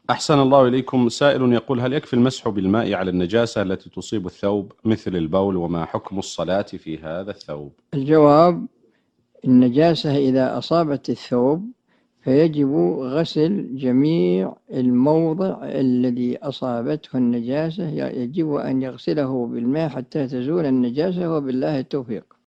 أحسن الله إليكم. سائل يقول: هل يكفي المسح بالماء على النجاسة التي تصيب الثوب مثل البول، وما حكم الصلاة في هذا الثوب؟ الجواب: النجاسة إذا أصابت الثوب فيجب غسل جميع الموضع الذي أصابته النجاسة، يجب أن يغسله بالماء حتى تزول النجاسة، وبالله التوفيق.